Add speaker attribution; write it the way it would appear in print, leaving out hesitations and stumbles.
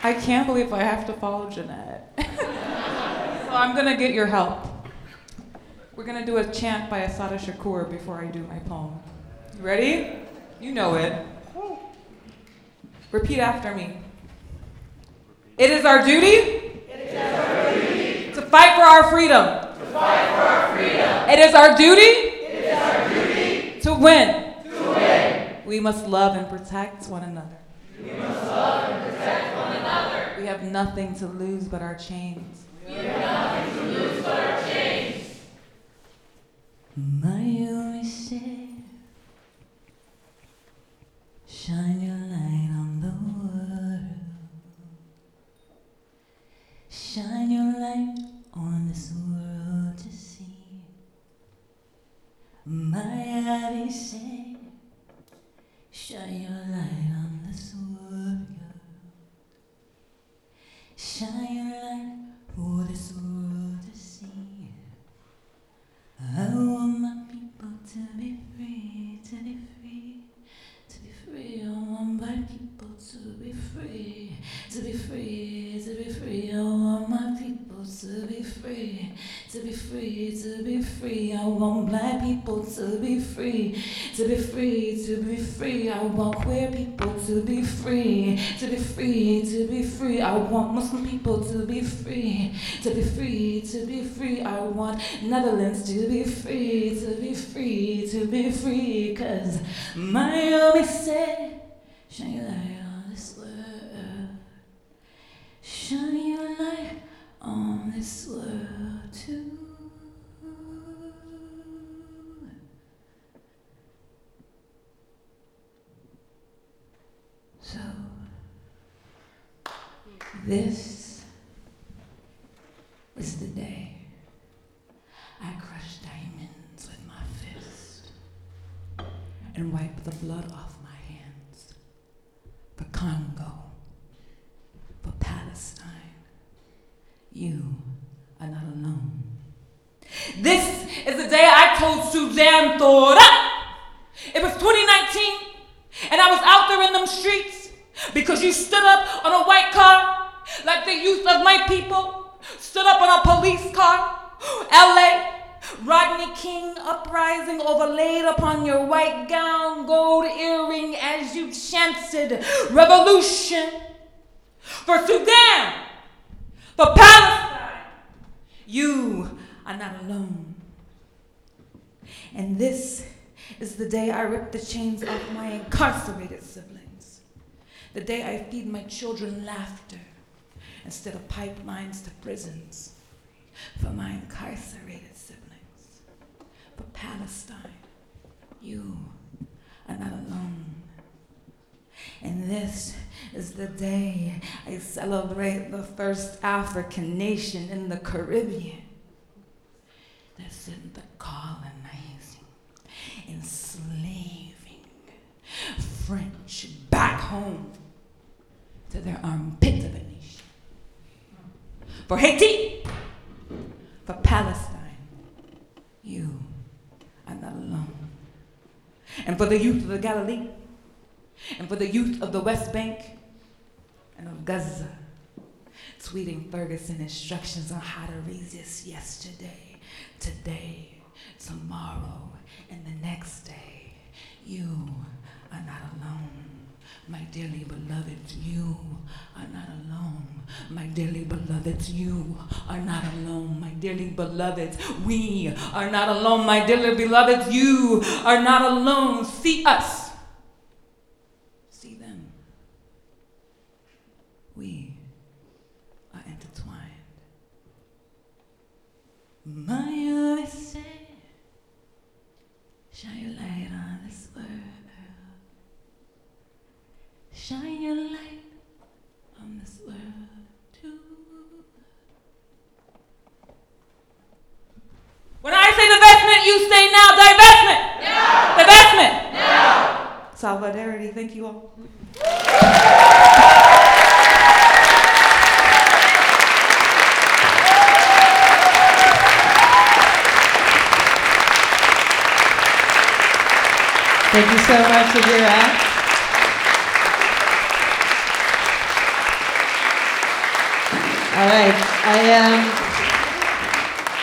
Speaker 1: I can't believe I have to follow Jeanette. So I'm gonna get your help. We're gonna do a chant by Assata Shakur before I do my poem. You ready? You know it. Repeat after me. It is our duty, to fight for our freedom. It is our duty, to win. We must love and protect one another. We have nothing to lose but our chains. My only say, shine your light on the world. Shine your light on this world to see. My only say, shine your light on this world. Shine your light for this world to see. I want my people to be free, to be free, to be free. I want my people to be free, to be free, to be free. I want my people to be free, to be free, to be free. I want black people to be free, to be free, to be free. I want queer people to be free, to be free, to be free. I want Muslim people to be free, to be free, to be free. I want Netherlands to be free, to be free, to be free. 'Cause my always said, shine your light on this world. Shine your light on this world too. So, this is the day I crush diamonds with my fist and wipe the blood off my hands for Congo, for Palestine. You are not alone. This is the day I told Suzanne Thora. It was 2019, and I was out there in them streets because you stood up on a white car like the youth of my people stood up on a police car. LA, Rodney King uprising overlaid upon your white gown, gold earring as you chanted revolution for Sudan, for Palestine. You are not alone. And this is the day I rip the chains off my incarcerated siblings. The day I feed my children laughter instead of pipelines to prisons. For my incarcerated siblings. For Palestine, you are not alone. And this is the day I celebrate the first African nation in the Caribbean that sent the colonizing, enslaving French back home to their armpit of a nation. For Haiti, for Palestine, you are not alone. And for the youth of the Galilee, and for the youth of the West Bank and of Gaza, tweeting Ferguson instructions on how to resist yesterday, today, tomorrow, and the next day. You are not alone. My dearly beloved, you are not alone. My dearly beloved, you are not alone. My dearly beloved, we are not alone. My dearly beloved, you are not alone. See us. See them. We are intertwined. My always say, shine your light on this world. Shine your light on this world too. When I say divestment, you say now divestment. Now. Divestment. Now. Solidarity. Thank you all.
Speaker 2: Thank you so much, Adira. All right.